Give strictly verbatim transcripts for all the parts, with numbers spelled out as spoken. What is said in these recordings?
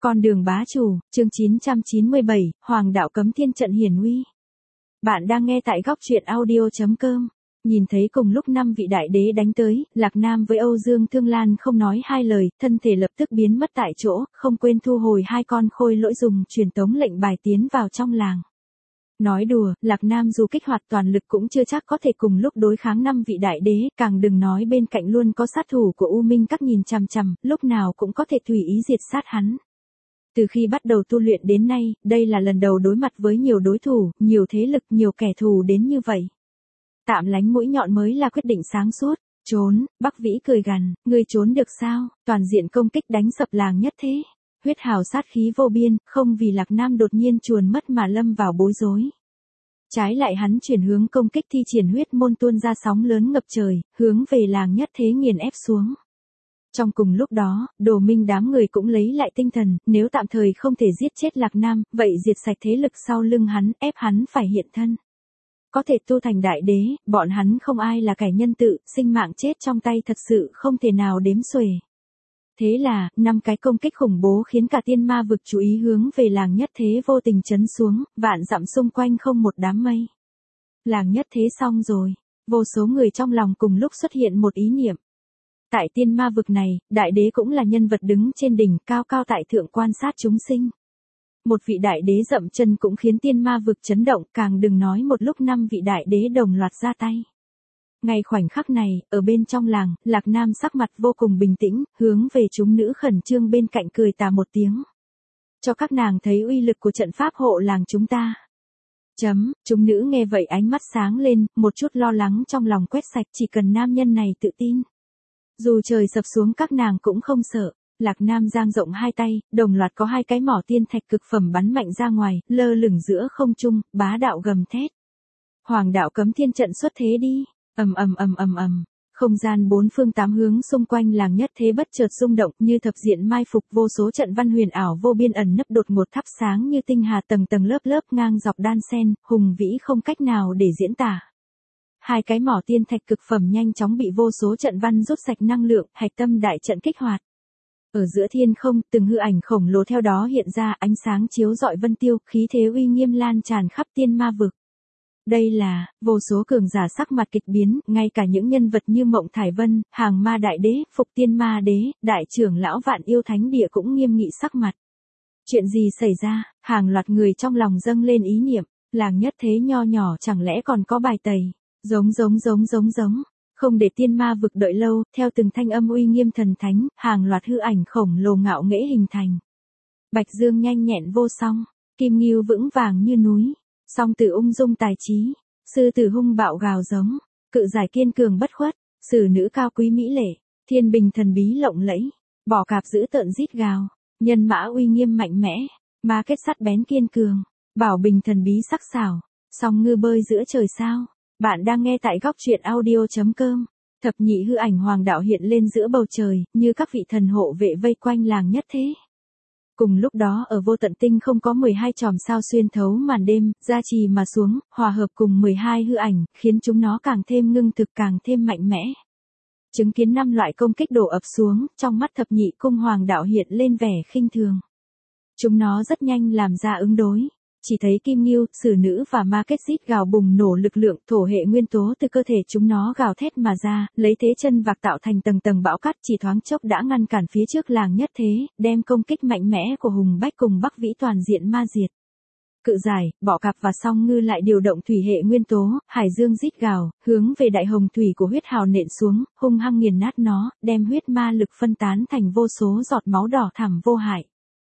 Con đường bá chủ, chương chín trăm chín mươi bảy, Hoàng đạo cấm thiên trận hiển uy. Bạn đang nghe tại góc truyện audio chấm com. Nhìn thấy cùng lúc năm vị đại đế đánh tới, Lạc Nam với Âu Dương Thương Lan không nói hai lời, thân thể lập tức biến mất tại chỗ, không quên thu hồi hai con khôi lỗi dùng truyền tống lệnh bài tiến vào trong làng. Nói đùa, Lạc Nam dù kích hoạt toàn lực cũng chưa chắc có thể cùng lúc đối kháng năm vị đại đế, càng đừng nói bên cạnh luôn có sát thủ của U Minh Các nhìn chằm chằm, lúc nào cũng có thể tùy ý diệt sát hắn. Từ khi bắt đầu tu luyện đến nay, đây là lần đầu đối mặt với nhiều đối thủ, nhiều thế lực, nhiều kẻ thù đến như vậy. Tạm lánh mũi nhọn mới là quyết định sáng suốt. Trốn, Bắc Vĩ cười gằn, ngươi trốn được sao, toàn diện công kích đánh sập làng nhất thế. Huyết hào sát khí vô biên, không vì Lạc Nam đột nhiên chuồn mất mà lâm vào bối rối. Trái lại hắn chuyển hướng công kích thi triển huyết môn tuôn ra sóng lớn ngập trời, hướng về làng nhất thế nghiền ép xuống. Trong cùng lúc đó, Đồ Minh đám người cũng lấy lại tinh thần, nếu tạm thời không thể giết chết Lạc Nam, vậy diệt sạch thế lực sau lưng hắn, ép hắn phải hiện thân. Có thể tu thành đại đế, bọn hắn không ai là kẻ nhân tự, sinh mạng chết trong tay thật sự không thể nào đếm xuể. Thế là, năm cái công kích khủng bố khiến cả tiên ma vực chú ý hướng về làng nhất thế vô tình chấn xuống, vạn dặm xung quanh không một đám mây. Làng nhất thế xong rồi, vô số người trong lòng cùng lúc xuất hiện một ý niệm. Tại tiên ma vực này, đại đế cũng là nhân vật đứng trên đỉnh cao cao tại thượng quan sát chúng sinh. Một vị đại đế dậm chân cũng khiến tiên ma vực chấn động, càng đừng nói một lúc năm vị đại đế đồng loạt ra tay. Ngay khoảnh khắc này, ở bên trong làng, Lạc Nam sắc mặt vô cùng bình tĩnh, hướng về chúng nữ khẩn trương bên cạnh cười tà một tiếng. Cho các nàng thấy uy lực của trận pháp hộ làng chúng ta. Chấm, chúng nữ nghe vậy ánh mắt sáng lên, một chút lo lắng trong lòng quét sạch, chỉ cần nam nhân này tự tin. Dù trời sập xuống các nàng cũng không sợ. Lạc Nam giang rộng hai tay, đồng loạt có hai cái mỏ tiên thạch cực phẩm bắn mạnh ra ngoài, lơ lửng giữa không trung, bá đạo gầm thét. Hoàng đạo cấm thiên trận xuất thế đi. Ầm ầm ầm ầm ầm. Không gian bốn phương tám hướng xung quanh làng nhất thế bất chợt rung động, như thập diện mai phục, vô số trận văn huyền ảo vô biên ẩn nấp đột ngột thắp sáng như tinh hà tầng tầng lớp lớp ngang dọc đan sen, hùng vĩ không cách nào để diễn tả. Hai cái mỏ tiên thạch cực phẩm nhanh chóng bị vô số trận văn rút sạch năng lượng, hạch tâm đại trận kích hoạt. Ở giữa thiên không, từng hư ảnh khổng lồ theo đó hiện ra, ánh sáng chiếu rọi vân tiêu, khí thế uy nghiêm lan tràn khắp tiên ma vực. Đây là, vô số cường giả sắc mặt kịch biến, ngay cả những nhân vật như Mộng Thải Vân, Hàng Ma Đại Đế, Phục Tiên Ma Đế, Đại trưởng lão Vạn Yêu Thánh Địa cũng nghiêm nghị sắc mặt. Chuyện gì xảy ra, hàng loạt người trong lòng dâng lên ý niệm, làng nhất thế nho nhỏ chẳng lẽ còn có bài tẩy, giống giống giống giống giống. Không để tiên ma vực đợi lâu, theo từng thanh âm uy nghiêm thần thánh, hàng loạt hư ảnh khổng lồ ngạo nghễ hình thành. Bạch Dương nhanh nhẹn vô song, Kim Ngưu vững vàng như núi, Song Tử ung dung tài trí, Sư Tử hung bạo gào giống, Cự Giải kiên cường bất khuất, Sử Nữ cao quý mỹ lệ, Thiên Bình thần bí lộng lẫy, Bò Cạp dữ tợn rít gào, Nhân Mã uy nghiêm mạnh mẽ, Ma Kết sắt bén kiên cường, Bảo Bình thần bí sắc sảo, Song Ngư bơi giữa trời sao. Bạn đang nghe tại góc truyện audio chấm com. Thập nhị hư ảnh hoàng đạo hiện lên giữa bầu trời, như các vị thần hộ vệ vây quanh làng nhất thế. Cùng lúc đó ở vô tận tinh không có mười hai chòm sao xuyên thấu màn đêm, gia trì mà xuống, hòa hợp cùng mười hai hư ảnh, khiến chúng nó càng thêm ngưng thực càng thêm mạnh mẽ. Chứng kiến năm loại công kích đổ ập xuống, trong mắt thập nhị cung hoàng đạo hiện lên vẻ khinh thường. Chúng nó rất nhanh làm ra ứng đối. Chỉ thấy Kim Ngưu, Sử Nữ và Ma Kết rít gào bùng nổ lực lượng thổ hệ nguyên tố từ cơ thể chúng nó gào thét mà ra, lấy thế chân vạc tạo thành tầng tầng bão cát, chỉ thoáng chốc đã ngăn cản phía trước làng nhất thế, đem công kích mạnh mẽ của Hùng Bách cùng Bắc Vĩ toàn diện ma diệt. Cự Giải, Bọ Cạp và Song Ngư lại điều động thủy hệ nguyên tố, Hải Dương rít gào, hướng về đại hồng thủy của huyết hào nện xuống, hung hăng nghiền nát nó, đem huyết ma lực phân tán thành vô số giọt máu đỏ thẳm vô hại.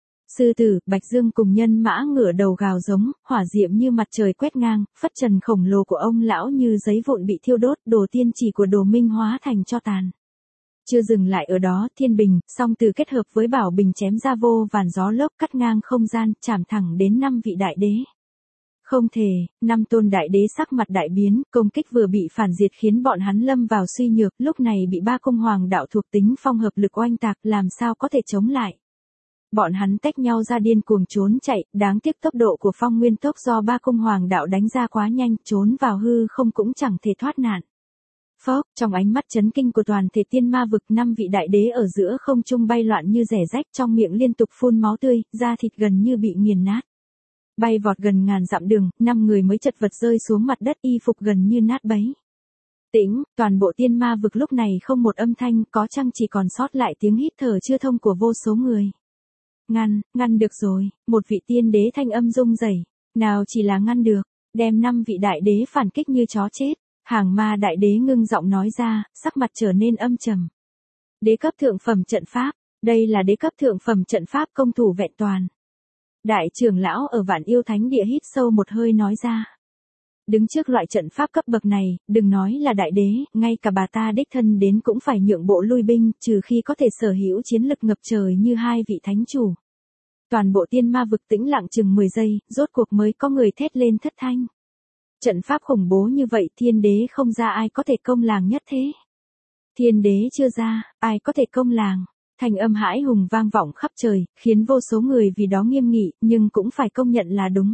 Sư Tử, Bạch Dương cùng Nhân Mã ngửa đầu gào giống, hỏa diệm như mặt trời quét ngang, phất trần khổng lồ của ông lão như giấy vụn bị thiêu đốt, đồ tiên chỉ của Đồ Minh hóa thành tro tàn. Chưa dừng lại ở đó, Thiên Bình, Song Tử kết hợp với Bảo Bình chém ra vô vàn gió lốc cắt ngang không gian, chạm thẳng đến năm vị đại đế. Không thể, năm tôn đại đế sắc mặt đại biến, công kích vừa bị phản diệt khiến bọn hắn lâm vào suy nhược, lúc này bị ba cung hoàng đạo thuộc tính phong hợp lực oanh tạc, làm sao có thể chống lại. Bọn hắn tách nhau ra điên cuồng trốn chạy, đáng tiếc tốc độ của phong nguyên tốc do ba cung hoàng đạo đánh ra quá nhanh, trốn vào hư không cũng chẳng thể thoát nạn. Phốc, trong ánh mắt chấn kinh của toàn thể tiên ma vực, năm vị đại đế ở giữa không trung bay loạn như rẻ rách, trong miệng liên tục phun máu tươi, da thịt gần như bị nghiền nát. Bay vọt gần ngàn dặm đường, năm người mới chật vật rơi xuống mặt đất, y phục gần như nát bấy. Tĩnh, toàn bộ tiên ma vực lúc này không một âm thanh, có chăng chỉ còn sót lại tiếng hít thở chưa thông của vô số người. Ngăn, ngăn được rồi, một vị tiên đế thanh âm rung rẩy, nào chỉ là ngăn được, đem năm vị đại đế phản kích như chó chết. Hàng ma đại đế ngưng giọng nói ra, sắc mặt trở nên âm trầm. Đế cấp thượng phẩm trận pháp, đây là đế cấp thượng phẩm trận pháp công thủ vẹn toàn. Đại trưởng lão ở Vạn Yêu Thánh Địa hít sâu một hơi nói ra. Đứng trước loại trận pháp cấp bậc này, đừng nói là đại đế, ngay cả bà ta đích thân đến cũng phải nhượng bộ lui binh, trừ khi có thể sở hữu chiến lực ngập trời như hai vị thánh chủ. Toàn bộ tiên ma vực tĩnh lặng chừng mười giây, rốt cuộc mới có người thét lên thất thanh. Trận pháp khủng bố như vậy, thiên đế không ra ai có thể công làng nhất thế. Thiên đế chưa ra, ai có thể công làng. Thành âm hãi hùng vang vọng khắp trời, khiến vô số người vì đó nghiêm nghị, nhưng cũng phải công nhận là đúng.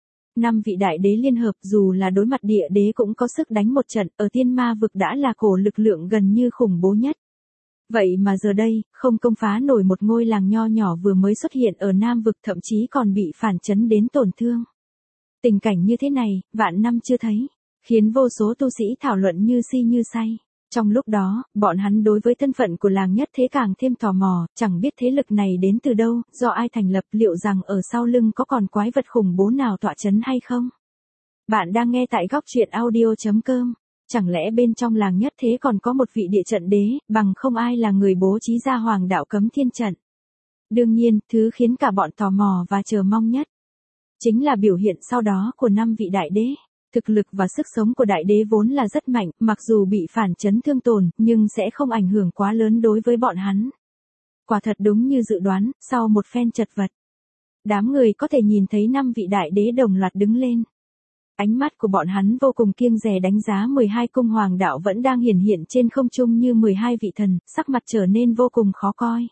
Năm vị đại đế liên hợp, dù là đối mặt địa đế cũng có sức đánh một trận, ở tiên ma vực đã là cổ lực lượng gần như khủng bố nhất. Vậy mà giờ đây, không công phá nổi một ngôi làng nho nhỏ vừa mới xuất hiện ở Nam vực, thậm chí còn bị phản chấn đến tổn thương. Tình cảnh như thế này, vạn năm chưa thấy, khiến vô số tu sĩ thảo luận như si như say. Trong lúc đó, bọn hắn đối với thân phận của làng nhất thế càng thêm tò mò, chẳng biết thế lực này đến từ đâu, do ai thành lập, liệu rằng ở sau lưng có còn quái vật khủng bố nào tọa chấn hay không? Bạn đang nghe tại góc truyện audio chấm com. Chẳng lẽ bên trong làng nhất thế còn có một vị địa trận đế, bằng không ai là người bố trí ra Hoàng Đạo Cấm Thiên Trận? Đương nhiên, thứ khiến cả bọn tò mò và chờ mong nhất chính là biểu hiện sau đó của năm vị đại đế. Thực lực và sức sống của đại đế vốn là rất mạnh, mặc dù bị phản chấn thương tổn, nhưng sẽ không ảnh hưởng quá lớn đối với bọn hắn. Quả thật đúng như dự đoán, sau một phen chật vật, đám người có thể nhìn thấy năm vị đại đế đồng loạt đứng lên. Ánh mắt của bọn hắn vô cùng kiêng dè đánh giá mười hai cung hoàng đạo vẫn đang hiển hiện trên không trung như mười hai vị thần, sắc mặt trở nên vô cùng khó coi.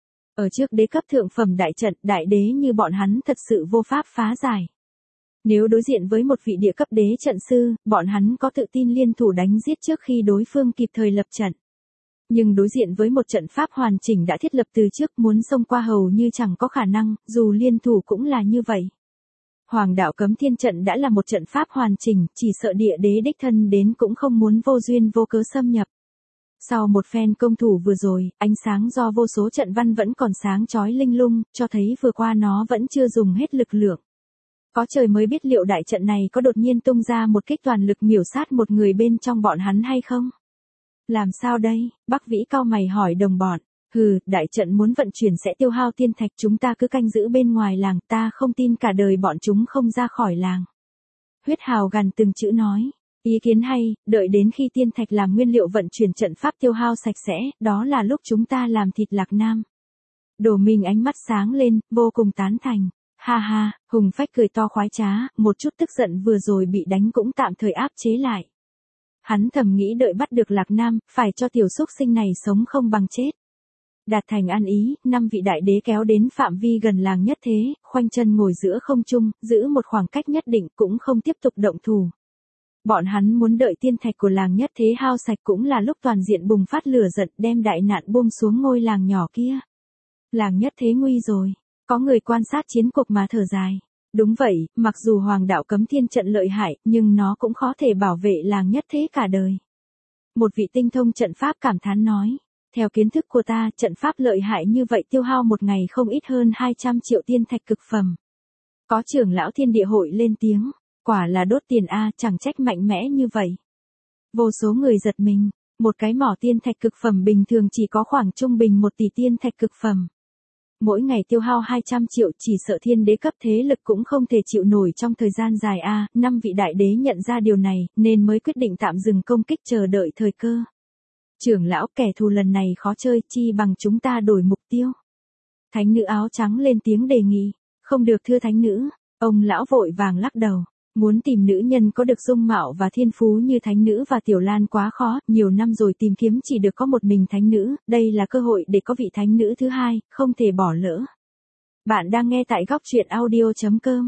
Ở trước đế cấp thượng phẩm đại trận, đại đế như bọn hắn thật sự vô pháp phá giải. Nếu đối diện với một vị địa cấp đế trận sư, bọn hắn có tự tin liên thủ đánh giết trước khi đối phương kịp thời lập trận. Nhưng đối diện với một trận pháp hoàn chỉnh đã thiết lập từ trước, muốn xông qua hầu như chẳng có khả năng, dù liên thủ cũng là như vậy. Hoàng Đạo Cấm Thiên Trận đã là một trận pháp hoàn chỉnh, chỉ sợ địa đế đích thân đến cũng không muốn vô duyên vô cớ xâm nhập. Sau một phen công thủ vừa rồi, ánh sáng do vô số trận văn vẫn còn sáng chói linh lung, cho thấy vừa qua nó vẫn chưa dùng hết lực lượng. Có trời mới biết liệu đại trận này có đột nhiên tung ra một kích toàn lực miểu sát một người bên trong bọn hắn hay không? Làm sao đây? Bắc Vĩ cau mày hỏi đồng bọn. Hừ, đại trận muốn vận chuyển sẽ tiêu hao tiên thạch, chúng ta cứ canh giữ bên ngoài làng, ta không tin cả đời bọn chúng không ra khỏi làng. Huyết Hào gằn từng chữ nói. Ý kiến hay, đợi đến khi tiên thạch làm nguyên liệu vận chuyển trận pháp tiêu hao sạch sẽ, đó là lúc chúng ta làm thịt Lạc Nam. Đồ Minh ánh mắt sáng lên, vô cùng tán thành. Ha ha, Hùng Phách cười to khoái trá, một chút tức giận vừa rồi bị đánh cũng tạm thời áp chế lại. Hắn thầm nghĩ đợi bắt được Lạc Nam, phải cho tiểu xúc sinh này sống không bằng chết. Đạt thành an ý, năm vị đại đế kéo đến phạm vi gần làng nhất thế, khoanh chân ngồi giữa không trung, giữ một khoảng cách nhất định cũng không tiếp tục động thủ. Bọn hắn muốn đợi tiên thạch của làng nhất thế hao sạch cũng là lúc toàn diện bùng phát lửa giận đem đại nạn buông xuống ngôi làng nhỏ kia. Làng nhất thế nguy rồi, có người quan sát chiến cuộc mà thở dài. Đúng vậy, mặc dù Hoàng Đạo Cấm Thiên Trận lợi hại, nhưng nó cũng khó thể bảo vệ làng nhất thế cả đời. Một vị tinh thông trận pháp cảm thán nói. Theo kiến thức của ta, trận pháp lợi hại như vậy tiêu hao một ngày không ít hơn hai trăm triệu tiên thạch cực phẩm. Có trưởng lão Thiên Địa Hội lên tiếng, quả là đốt tiền a, chẳng trách mạnh mẽ như vậy. Vô số người giật mình, một cái mỏ tiên thạch cực phẩm bình thường chỉ có khoảng trung bình một tỷ tiên thạch cực phẩm. Mỗi ngày tiêu hao hai trăm triệu, chỉ sợ thiên đế cấp thế lực cũng không thể chịu nổi trong thời gian dài a. Năm vị đại đế nhận ra điều này, nên mới quyết định tạm dừng công kích chờ đợi thời cơ. Trưởng lão, kẻ thù lần này khó chơi, chi bằng chúng ta đổi mục tiêu. Thánh nữ áo trắng lên tiếng đề nghị. Không được thưa thánh nữ, ông lão vội vàng lắc đầu. Muốn tìm nữ nhân có được dung mạo và thiên phú như thánh nữ và Tiểu Lan quá khó, nhiều năm rồi tìm kiếm chỉ được có một mình thánh nữ, đây là cơ hội để có vị thánh nữ thứ hai, không thể bỏ lỡ. Bạn đang nghe tại góc truyện audio chấm com.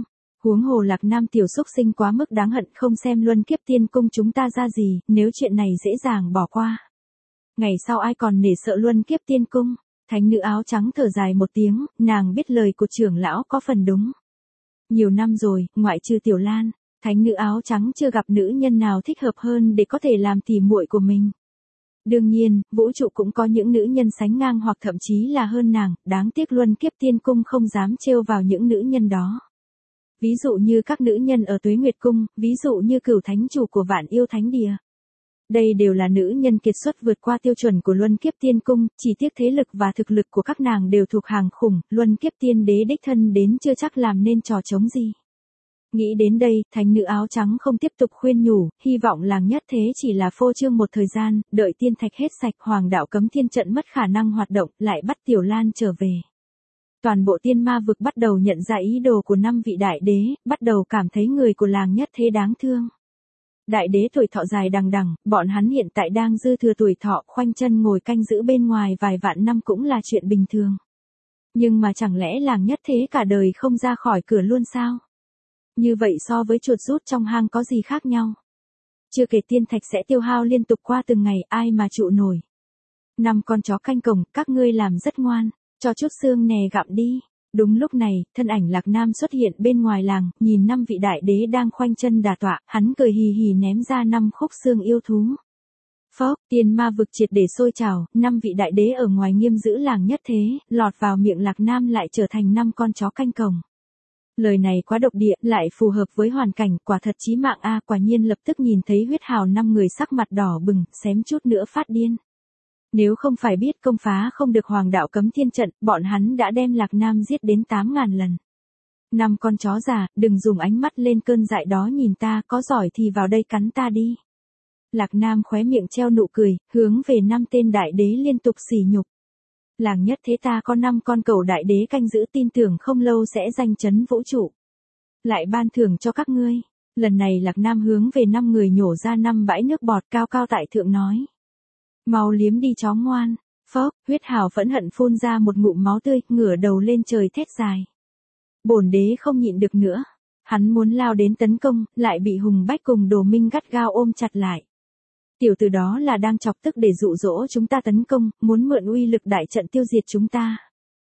Huống hồ Lạc Nam tiểu xúc sinh quá mức đáng hận, không xem luân kiếp tiên cung chúng ta ra gì, nếu chuyện này dễ dàng bỏ qua. Ngày sau ai còn nể sợ luân kiếp tiên cung. Thánh nữ áo trắng thở dài một tiếng, nàng biết lời của trưởng lão có phần đúng. Nhiều năm rồi, ngoại trừ Tiểu Lan, thánh nữ áo trắng chưa gặp nữ nhân nào thích hợp hơn để có thể làm tỉ muội của mình. Đương nhiên, vũ trụ cũng có những nữ nhân sánh ngang hoặc thậm chí là hơn nàng, đáng tiếc luân kiếp tiên cung không dám trêu vào những nữ nhân đó. Ví dụ như các nữ nhân ở Tuế Nguyệt Cung, ví dụ như cửu thánh chủ của Vạn Yêu Thánh Địa. Đây đều là nữ nhân kiệt xuất vượt qua tiêu chuẩn của luân kiếp tiên cung, chỉ tiếc thế lực và thực lực của các nàng đều thuộc hàng khủng, luân kiếp tiên đế đích thân đến chưa chắc làm nên trò trống gì. Nghĩ đến đây, thánh nữ áo trắng không tiếp tục khuyên nhủ, hy vọng làng nhất thế chỉ là phô trương một thời gian, đợi tiên thạch hết sạch, hoàng đạo cấm thiên trận mất khả năng hoạt động, lại bắt Tiểu Lan trở về. Toàn bộ tiên ma vực bắt đầu nhận ra ý đồ của năm vị đại đế, bắt đầu cảm thấy người của làng nhất thế đáng thương. Đại đế tuổi thọ dài đằng đằng, bọn hắn hiện tại đang dư thừa tuổi thọ, khoanh chân ngồi canh giữ bên ngoài vài vạn năm cũng là chuyện bình thường. Nhưng mà chẳng lẽ làng nhất thế cả đời không ra khỏi cửa luôn sao? Như vậy so với chuột rút trong hang có gì khác nhau? Chưa kể tiên thạch sẽ tiêu hao liên tục qua từng ngày, ai mà trụ nổi. Năm con chó canh cổng, các ngươi làm rất ngoan, cho chút xương nè gặm đi. Đúng lúc này, thân ảnh Lạc Nam xuất hiện bên ngoài làng, nhìn năm vị đại đế đang khoanh chân đả tọa, hắn cười hì hì ném ra năm khúc xương yêu thú. Phốc, tiên ma vực triệt để sôi trào, năm vị đại đế ở ngoài nghiêm giữ làng nhất thế, lọt vào miệng Lạc Nam lại trở thành năm con chó canh cổng. Lời này quá độc địa, lại phù hợp với hoàn cảnh, quả thật chí mạng a, quả nhiên lập tức nhìn thấy huyết hào năm người sắc mặt đỏ bừng, xém chút nữa phát điên. Nếu không phải biết công phá không được hoàng đạo cấm thiên trận, bọn hắn đã đem Lạc Nam giết đến tám ngàn lần. Năm con chó già, đừng dùng ánh mắt lên cơn dại đó nhìn ta, có giỏi thì vào đây cắn ta đi. Lạc Nam khóe miệng treo nụ cười, hướng về năm tên đại đế liên tục sỉ nhục. Làng nhất thế ta có năm con cẩu đại đế canh giữ, tin tưởng không lâu sẽ danh chấn vũ trụ. Lại ban thưởng cho các ngươi. Lần này Lạc Nam hướng về năm người nhổ ra năm bãi nước bọt, cao cao tại thượng nói. Mau liếm đi chó ngoan. Phốc, huyết hào phẫn hận phun ra một ngụm máu tươi, ngửa đầu lên trời thét dài. Bổn đế không nhịn được nữa. Hắn muốn lao đến tấn công, lại bị Hùng Bách cùng Đồ Minh gắt gao ôm chặt lại. Tiểu tử đó là đang chọc tức để dụ dỗ chúng ta tấn công, muốn mượn uy lực đại trận tiêu diệt chúng ta.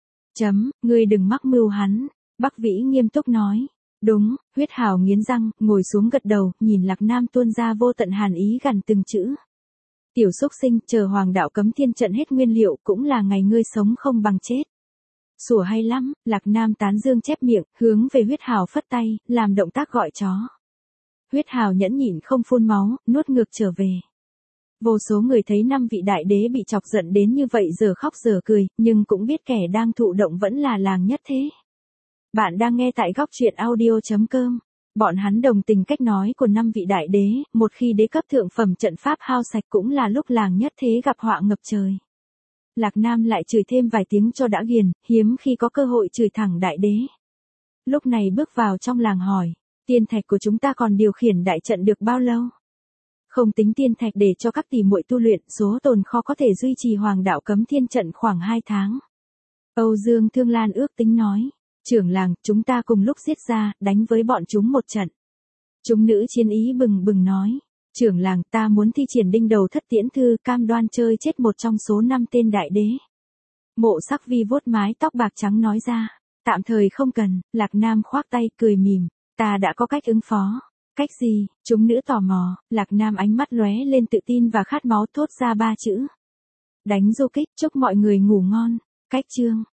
Chấm, ngươi đừng mắc mưu hắn. Bắc Vĩ nghiêm túc nói. Đúng, huyết hào nghiến răng, ngồi xuống gật đầu, nhìn Lạc Nam tuôn ra vô tận hàn ý gằn từng chữ. Tiểu xúc sinh, chờ hoàng đạo cấm thiên trận hết nguyên liệu cũng là ngày ngươi sống không bằng chết. Sủa hay lắm, Lạc Nam tán dương chép miệng, hướng về huyết hào phất tay, làm động tác gọi chó. Huyết hào nhẫn nhịn không phun máu, nuốt ngược trở về. Vô số người thấy năm vị đại đế bị chọc giận đến như vậy giờ khóc giờ cười, nhưng cũng biết kẻ đang thụ động vẫn là làng nhất thế. Bạn đang nghe tại góc truyện audio chấm com. Bọn hắn đồng tình cách nói của năm vị đại đế, một khi đế cấp thượng phẩm trận pháp hao sạch cũng là lúc làng nhất thế gặp họa ngập trời. Lạc Nam lại chửi thêm vài tiếng cho đã ghiền, hiếm khi có cơ hội chửi thẳng đại đế. Lúc này bước vào trong làng hỏi, tiên thạch của chúng ta còn điều khiển đại trận được bao lâu? Không tính tiên thạch để cho các tỷ muội tu luyện, số tồn kho có thể duy trì hoàng đạo cấm thiên trận khoảng hai tháng. Âu Dương Thương Lan ước tính nói, trưởng làng, chúng ta cùng lúc giết ra, đánh với bọn chúng một trận. Chúng nữ chiến ý bừng bừng nói, trưởng làng, ta muốn thi triển đinh đầu thất tiễn thư, cam đoan chơi chết một trong số năm tên đại đế. Mộ Sắc Vi vuốt mái tóc bạc trắng nói ra, tạm thời không cần. Lạc Nam khoác tay, cười mỉm, ta đã có cách ứng phó. Cách gì? Chúng nữ tò mò. Lạc Nam ánh mắt lóe lên tự tin và khát máu, thốt ra ba chữ. Đánh du kích, chúc mọi người ngủ ngon. Cách chương.